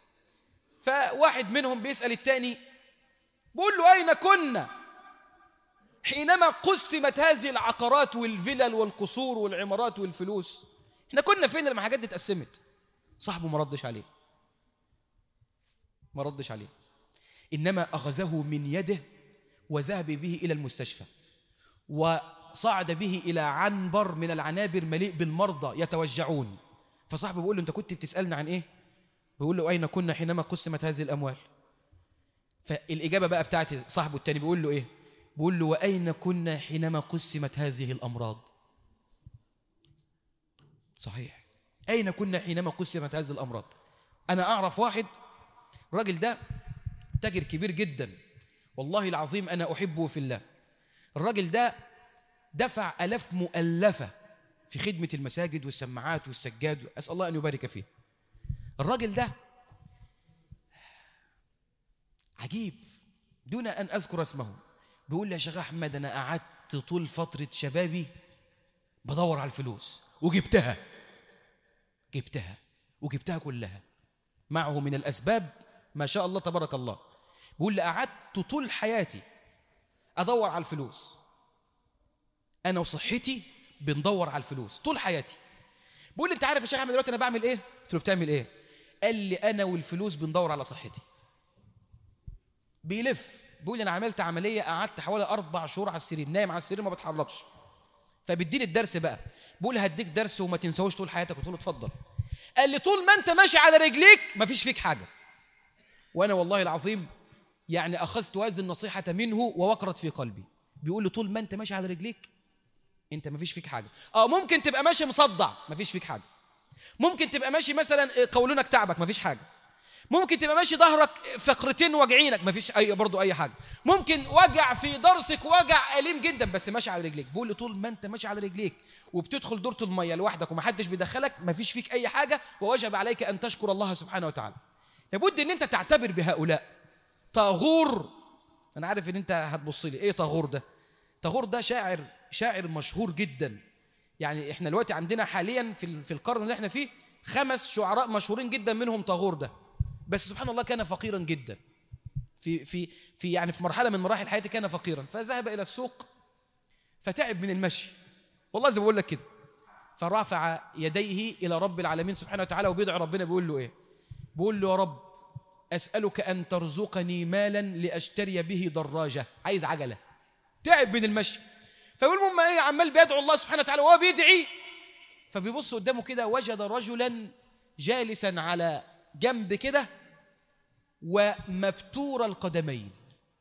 فواحد منهم بيسأل التاني بيقول له أين كنا حينما قسمت هذه العقارات والفلل والقصور والعمارات والفلوس؟ احنا كنا فين لما الحاجات دي اتقسمت؟ صاحبه ما ردش عليه، إنما أخذه من يده وذهب به إلى المستشفى، وصعد به إلى عنبر من العنابر مليء بالمرضى يتوجعون. فصاحبه بيقول له أنت كنت بتسألنا عن إيه؟ بيقول له أين كنا حينما قسمت هذه الأموال؟ فالإجابة بقى بتاعت صاحبه التاني بيقول له إيه؟ بيقول له وأين كنا حينما قسمت هذه الأمراض؟ صحيح، أين كنا حينما قسمت هذه الأمراض؟ أنا أعرف واحد، الراجل ده تاجر كبير جدا، والله العظيم أنا أحبه في الله. الراجل ده دفع آلاف مؤلفة في خدمة المساجد والسماعات والسجاد، أسأل الله أن يبارك فيه. الراجل ده عجيب دون أن أذكر اسمه، بيقول لي يا شيخ أحمد أنا قعدت طول فترة شبابي بدور على الفلوس وجبتها كلها، معه من الأسباب ما شاء الله تبارك الله. بيقول لي قعدت طول حياتي أدور على الفلوس، أنا وصحتي بندور على الفلوس طول حياتي. بيقول لي أنت عارف يا شيخ أحمد دلوقتي أنا بعمل إيه؟ قلت له بتعمل إيه؟ قال لي أنا والفلوس بندور على صحتي. بيلف، بيقول لي أنا عملت عملية قعدت حوالي 4 شهور على السرير، نايم على السرير ما بتحركش. فبيديني الدرس بقى، بيقول لي هديك درس وما تنساوش طول حياتك. قلت له اتفضل. قال لي طول ما أنت ماشي على رجليك ما فيش فيك حاجة. وأنا والله العظيم يعني أخذت هذه النصيحة منه ووقرت في قلبي. بيقول لي طول ما أنت ماشي على رجليك أنت ما فيش فيك حاجة. ممكن تبقى ماشي مصدع ما فيش فيك حاجة، ممكن تبقى ماشي مثلا قولونك تعبك ما فيش حاجة، ممكن تبقى ماشي ظهرك فقرتين واجعينك، مفيش برضو اي حاجه. ممكن وجع في ضرسك، وجع اليم جدا، بس ماشي على رجليك. بقول لي طول ما انت ماشي على رجليك وبتدخل دورة الميه لوحدك ومحدش بيدخلك، مفيش فيك اي حاجه، ووجب عليك ان تشكر الله سبحانه وتعالى. لابد ان انت تعتبر بهؤلاء. طاغور، انا عارف ان انت هتبص لي ايه طاغور ده؟ طاغور ده شاعر مشهور جدا. يعني احنا دلوقتي عندنا حاليا في القرن اللي احنا فيه 5 شعراء مشهورين جدا، منهم طاغور ده. بس سبحان الله كان فقيرا جدا في مرحله من مراحل حياته، كان فقيرا، فذهب الى السوق فتعب من المشي، والله زي ما بقول لك كده، فرفع يديه الى رب العالمين سبحانه وتعالى وبيدعي ربنا. بيقول له ايه؟ بيقول له يا رب اسالك ان ترزقني مالا لاشتري به دراجه، عايز عجله، تعب من المشي. فيقول المهم ايه، عمال بيدعو الله سبحانه وتعالى وهو بيدعي، فبيبص قدامه كده وجد رجلا جالسا على جنب كده ومبتور القدمين.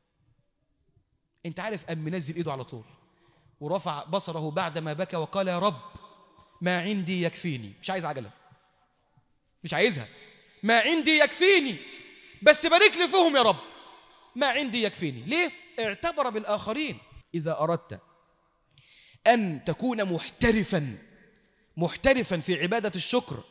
انت عارف، قام منزل ايده على طول ورفع بصره بعدما بكى وقال يا رب ما عندي يكفيني، مش عايز عجله، مش عايزها، ما عندي يكفيني، بس بارك لي فيهم يا رب، ما عندي يكفيني. ليه؟ اعتبر بالآخرين. إذا أردت أن تكون محترفا في عبادة الشكر،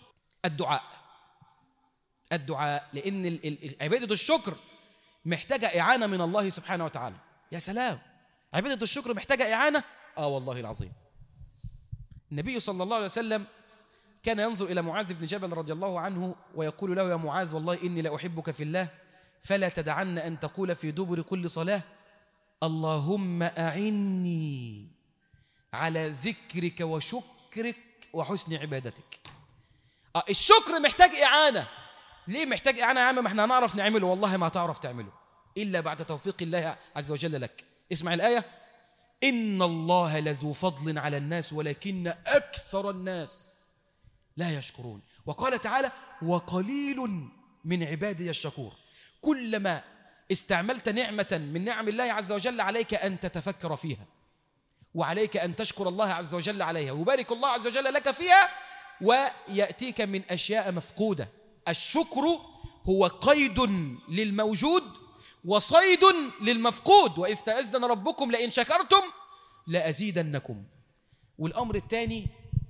الدعاء، لأن عبادة الشكر محتاجة إعانة من الله سبحانه وتعالى. يا سلام، عبادة الشكر محتاجة إعانة؟ والله العظيم. النبي صلى الله عليه وسلم كان ينظر إلى معاذ بن جبل رضي الله عنه ويقول له يا معاذ والله إني لأحبك في الله، فلا تدعن أن تقول في دبر كل صلاة اللهم أعني على ذكرك وشكرك وحسن عبادتك. الشكر محتاج إعانة. ليه محتاج إعانة يا عم؟ ما احنا هنعرف نعمله، والله ما تعرف تعمله إلا بعد توفيق الله عز وجل لك. اسمع الآية، إن الله لذو فضل على الناس ولكن أكثر الناس لا يشكرون. وقال تعالى وقليل من عبادي الشكور. كلما استعملت نعمة من نعم الله عز وجل عليك أن تتفكر فيها، وعليك أن تشكر الله عز وجل عليها، ويبارك الله عز وجل لك فيها، ويأتيك من أشياء مفقودة. الشكر هو قيد للموجود وصيد للمفقود، وإذ تأذن ربكم لئن شكرتم لأزيدنكم. والأمر الثاني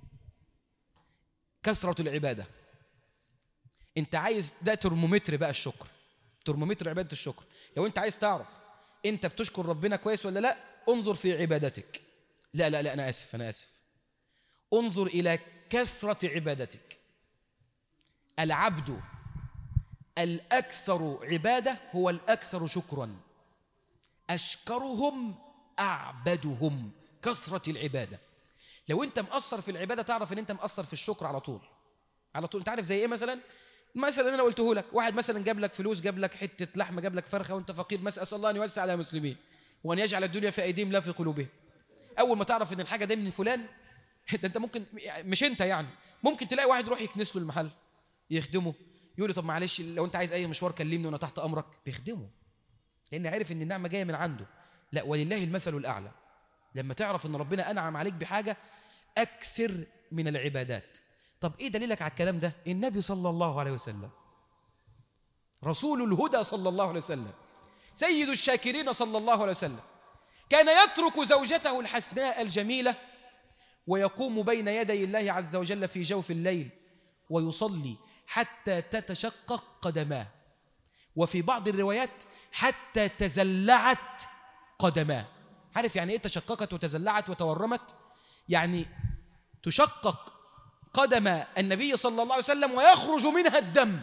كثرة العبادة. انت عايز ده ترمومتر بقى الشكر، ترمومتر عبادة الشكر. لو انت عايز تعرف انت بتشكر ربنا كويس ولا لا، انظر في عبادتك. لا انا اسف، انظر الى كثرة عبادتك. العبد الأكثر عبادة هو الأكثر شكرا، أشكرهم أعبدهم. كثرة العبادة. لو أنت مقصر في العبادة تعرف أن أنت مقصر في الشكر على طول. أنت عارف زي إيه؟ مثلا أنا قلته لك، واحد مثلا جاب لك فلوس، جاب لك حتة لحمة، جاب لك فرخة، وأنت فقير، مثلا أسأل الله أن يوسع على المسلمين وأن يجعل الدنيا في أيديهم لا في قلوبهم. أول ما تعرف أن الحاجة دي من فلان، ده أنت ممكن، مش أنت يعني، ممكن تلاقي واحد يروح يكنس له المحل يخدمه، يقول له طب معلش لو انت عايز اي مشوار كلمني وانا تحت امرك، بيخدمه لان عارف ان النعمه جايه من عنده. لا، ولله المثل الاعلى. لما تعرف ان ربنا انعم عليك بحاجه اكثر من العبادات. طب ايه دليلك على الكلام ده؟ النبي صلى الله عليه وسلم، رسول الهدى صلى الله عليه وسلم، سيد الشاكرين صلى الله عليه وسلم، كان يترك زوجته الحسناء الجميله ويقوم بين يدي الله عز وجل في جوف الليل ويصلي حتى تتشقق قدماه، وفي بعض الروايات حتى تزلعت قدماه. عارف يعني ايه تشققت وتزلعت وتورمت؟ يعني تشقق قدم النبي صلى الله عليه وسلم ويخرج منها الدم،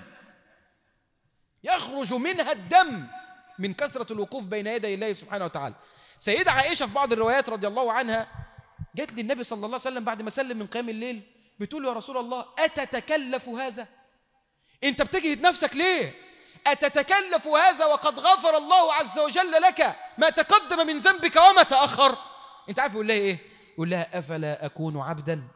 يخرج منها الدم من كثرة الوقوف بين يدي الله سبحانه وتعالى. سيدة عائشة في بعض الروايات رضي الله عنها جت للنبي صلى الله عليه وسلم بعد ما سلم من قيام الليل، بتقول له يا رسول الله أتتكلف هذا؟ انت بتجهد نفسك ليه؟ أتتكلف هذا وقد غفر الله عز وجل لك ما تقدم من ذنبك وما تأخر؟ انت عارف يقول لها ايه؟ يقول لها أفلا أكون عبدا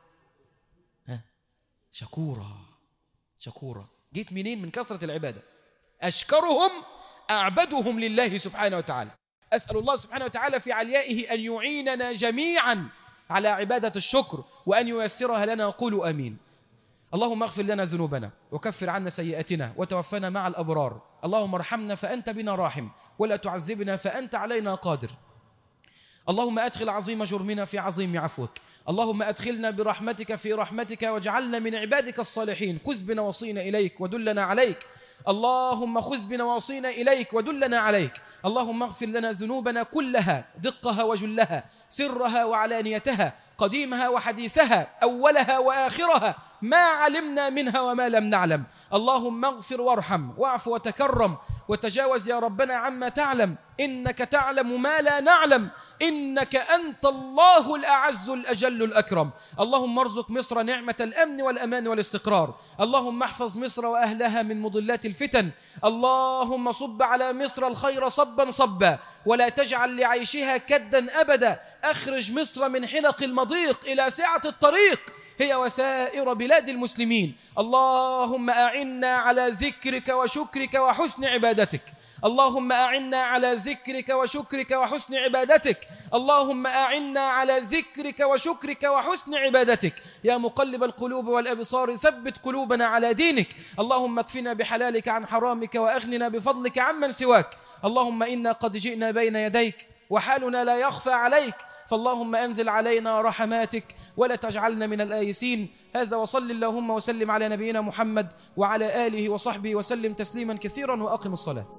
شكورا. جيت منين؟ من كثرة العبادة. أشكرهم أعبدهم لله سبحانه وتعالى. أسأل الله سبحانه وتعالى في عليائه أن يعيننا جميعا على عبادة الشكر وأن ييسرها لنا. قولوا آمين. اللهم اغفر لنا ذنوبنا وكفر عنا سيئاتنا وتوفنا مع الأبرار. اللهم ارحمنا فأنت بنا راحم، ولا تعذبنا فأنت علينا قادر. اللهم أدخل عظيم جرمنا في عظيم عفوك. اللهم أدخلنا برحمتك في رحمتك واجعلنا من عبادك الصالحين. خذ بنواصينا إليك ودلنا عليك. اللهم خذ بنواصينا إليك ودلنا عليك. اللهم اغفر لنا ذنوبنا كلها، دقها وجلها، سرها وعلانيتها، قديمها وحديثها، أولها وآخرها، ما علمنا منها وما لم نعلم. اللهم اغفر وارحم واعف وتكرم وتجاوز يا ربنا عما تعلم، إنك تعلم ما لا نعلم، إنك أنت الله الأعز الأجل الأكرم. اللهم ارزق مصر نعمة الأمن والأمان والاستقرار. اللهم احفظ مصر وأهلها من مضلات الفتن. اللهم صب على مصر الخير صبا صبا، ولا تجعل لعيشها كدا أبدا. أخرج مصر من حلق المضيق إلى سعة الطريق، هي وسائر بلاد المسلمين. اللهم أعنا على ذكرك وشكرك وحسن عبادتك. اللهم أعنا على ذكرك وشكرك وحسن عبادتك. اللهم أعنا على ذكرك وشكرك وحسن عبادتك. يا مقلب القلوب والأبصار ثبت قلوبنا على دينك. اللهم اكفنا بحلالك عن حرامك وأغننا بفضلك عمن سواك. اللهم إنا قد جئنا بين يديك وحالنا لا يخفى عليك، فاللهم أنزل علينا رحماتك ولا تجعلنا من الآيسين. هذا وصل اللهم وسلم على نبينا محمد وعلى آله وصحبه وسلم تسليما كثيرا، وأقم الصلاة.